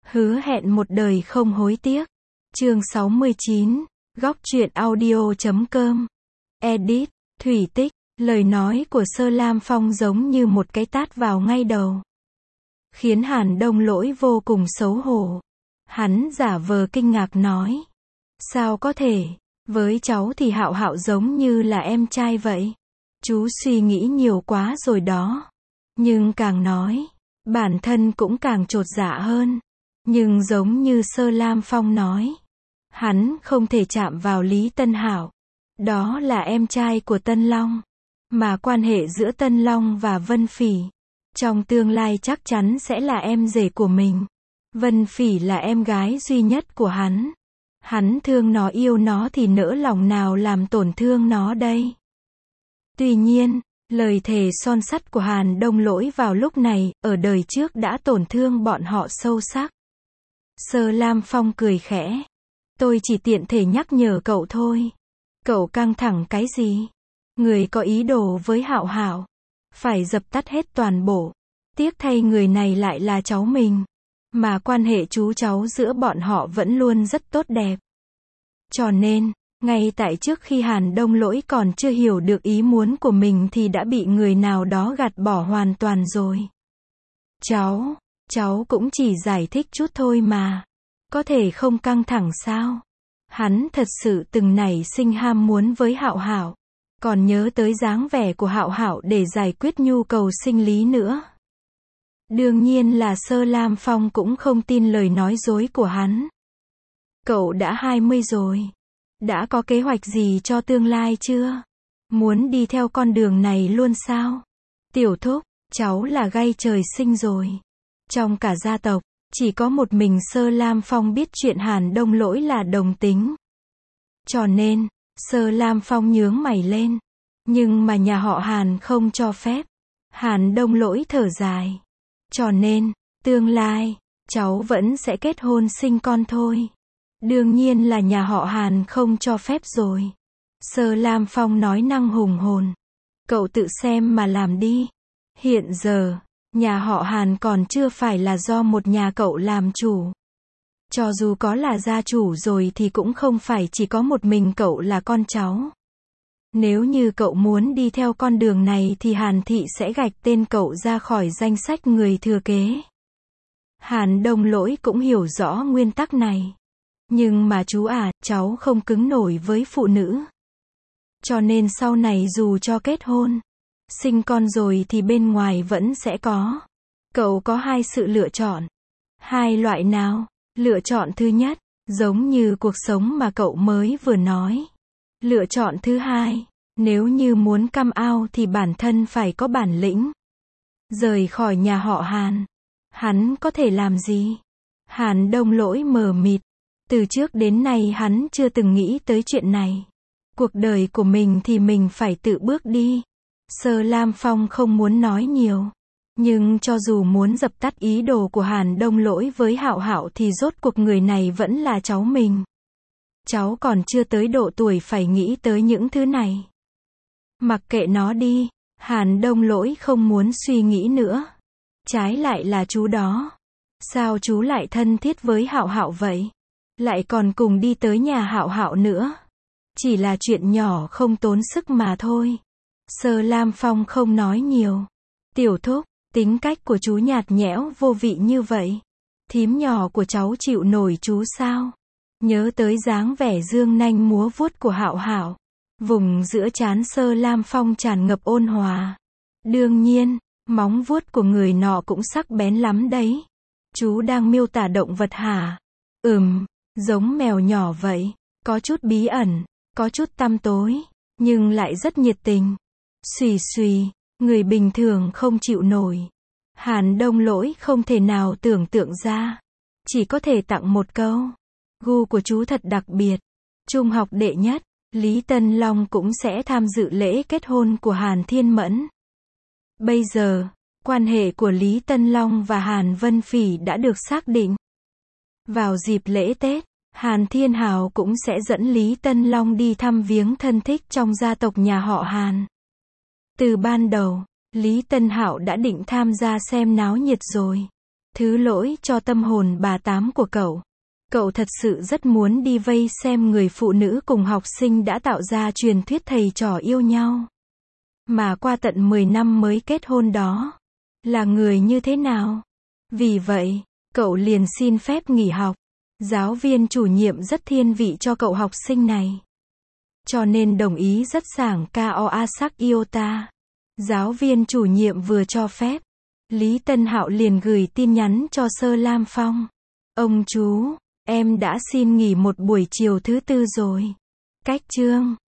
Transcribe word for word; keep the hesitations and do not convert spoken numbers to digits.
Hứa hẹn một đời không hối tiếc. Chương sáu mươi chín, góc truyện audio chấm com. Edit, Thủy Tích, lời nói của Sơ Lam Phong giống như một cái tát vào ngay đầu. Khiến Hàn Đông Lỗi vô cùng xấu hổ. Hắn giả vờ kinh ngạc nói. Sao có thể, với cháu thì Hạo Hạo giống như là em trai vậy. Chú suy nghĩ nhiều quá rồi đó. Nhưng càng nói, bản thân cũng càng chột dạ hơn. Nhưng giống như Sơ Lam Phong nói, hắn không thể chạm vào Lý Tân Hạo. Đó là em trai của Tân Long. Mà quan hệ giữa Tân Long và Vân Phỉ, trong tương lai chắc chắn sẽ là em rể của mình. Vân Phỉ là em gái duy nhất của hắn. Hắn thương nó yêu nó thì nỡ lòng nào làm tổn thương nó đây. Tuy nhiên, lời thề son sắt của Hàn Đông Lỗi vào lúc này, ở đời trước đã tổn thương bọn họ sâu sắc. Sơ Lam Phong cười khẽ. Tôi chỉ tiện thể nhắc nhở cậu thôi. Cậu căng thẳng cái gì? Người có ý đồ với Hạo Hạo, phải dập tắt hết toàn bộ. Tiếc thay người này lại là cháu mình. Mà quan hệ chú cháu giữa bọn họ vẫn luôn rất tốt đẹp. Cho nên, ngay tại trước khi Hàn Đông Lỗi còn chưa hiểu được ý muốn của mình thì đã bị người nào đó gạt bỏ hoàn toàn rồi. Cháu, cháu cũng chỉ giải thích chút thôi mà. Có thể không căng thẳng sao? Hắn thật sự từng nảy sinh ham muốn với Hạo Hạo. Còn nhớ tới dáng vẻ của Hạo Hạo để giải quyết nhu cầu sinh lý nữa. Đương nhiên là Sơ Lam Phong cũng không tin lời nói dối của hắn. Cậu đã hai mươi rồi. Đã có kế hoạch gì cho tương lai chưa? Muốn đi theo con đường này luôn sao? Tiểu thúc, cháu là gai trời sinh rồi. Trong cả gia tộc, chỉ có một mình Sơ Lam Phong biết chuyện Hàn Đông Lỗi là đồng tính. Cho nên, Sơ Lam Phong nhướng mày lên. Nhưng mà nhà họ Hàn không cho phép. Hàn Đông Lỗi thở dài. Cho nên, tương lai, cháu vẫn sẽ kết hôn sinh con thôi. Đương nhiên là nhà họ Hàn không cho phép rồi. Sơ Lam Phong nói năng hùng hồn. Cậu tự xem mà làm đi. Hiện giờ, nhà họ Hàn còn chưa phải là do một nhà cậu làm chủ. Cho dù có là gia chủ rồi thì cũng không phải chỉ có một mình cậu là con cháu. Nếu như cậu muốn đi theo con đường này thì Hàn Thị sẽ gạch tên cậu ra khỏi danh sách người thừa kế. Hàn Đông Lỗi cũng hiểu rõ nguyên tắc này. Nhưng mà chú à, cháu không cứng nổi với phụ nữ. Cho nên sau này dù cho kết hôn, sinh con rồi thì bên ngoài vẫn sẽ có. Cậu có hai sự lựa chọn. Hai loại nào? Lựa chọn thứ nhất, giống như cuộc sống mà cậu mới vừa nói. Lựa chọn thứ hai, nếu như muốn come out thì bản thân phải có bản lĩnh. Rời khỏi nhà họ Hàn, hắn có thể làm gì? Hàn Đông Lỗi mờ mịt. Từ trước đến nay hắn chưa từng nghĩ tới chuyện này. Cuộc đời của mình thì mình phải tự bước đi. Sơ Lam Phong không muốn nói nhiều. Nhưng cho dù muốn dập tắt ý đồ của Hàn Đông Lỗi với Hạo Hạo thì rốt cuộc người này vẫn là cháu mình. Cháu còn chưa tới độ tuổi phải nghĩ tới những thứ này. Mặc kệ nó đi. Hàn Đông Lỗi không muốn suy nghĩ nữa. Trái lại là chú đó. Sao chú lại thân thiết với Hạo Hạo vậy? Lại còn cùng đi tới nhà Hạo Hạo nữa. Chỉ là chuyện nhỏ không tốn sức mà thôi. Sơ Lam Phong không nói nhiều. Tiểu thúc, tính cách của chú nhạt nhẽo vô vị như vậy. Thím nhỏ của cháu chịu nổi chú sao? Nhớ tới dáng vẻ dương nanh múa vuốt của Hạo Hạo. Vùng giữa trán Sơ Lam Phong tràn ngập ôn hòa. Đương nhiên, móng vuốt của người nọ cũng sắc bén lắm đấy. Chú đang miêu tả động vật hả? Ừm, giống mèo nhỏ vậy. Có chút bí ẩn, có chút tăm tối, nhưng lại rất nhiệt tình. Xùy xùy, người bình thường không chịu nổi. Hàn Đông Lỗi không thể nào tưởng tượng ra. Chỉ có thể tặng một câu. Gu của chú thật đặc biệt. Trung học đệ nhất, Lý Tân Long cũng sẽ tham dự lễ kết hôn của Hàn Thiên Mẫn. Bây giờ, quan hệ của Lý Tân Long và Hàn Vân Phỉ đã được xác định. Vào dịp lễ Tết, Hàn Thiên Hào cũng sẽ dẫn Lý Tân Long đi thăm viếng thân thích trong gia tộc nhà họ Hàn. Từ ban đầu, Lý Tân Hạo đã định tham gia xem náo nhiệt rồi. Thứ lỗi cho tâm hồn bà tám của cậu. Cậu thật sự rất muốn đi vây xem người phụ nữ cùng học sinh đã tạo ra truyền thuyết thầy trò yêu nhau. Mà qua tận mười năm mới kết hôn đó. Là người như thế nào? Vì vậy, cậu liền xin phép nghỉ học. Giáo viên chủ nhiệm rất thiên vị cho cậu học sinh này. Cho nên đồng ý rất sảng Kao Asak Iota. Giáo viên chủ nhiệm vừa cho phép. Lý Tân Hạo liền gửi tin nhắn cho Sơ Lam Phong. Ông chú, em đã xin nghỉ một buổi chiều thứ tư rồi. Cách chương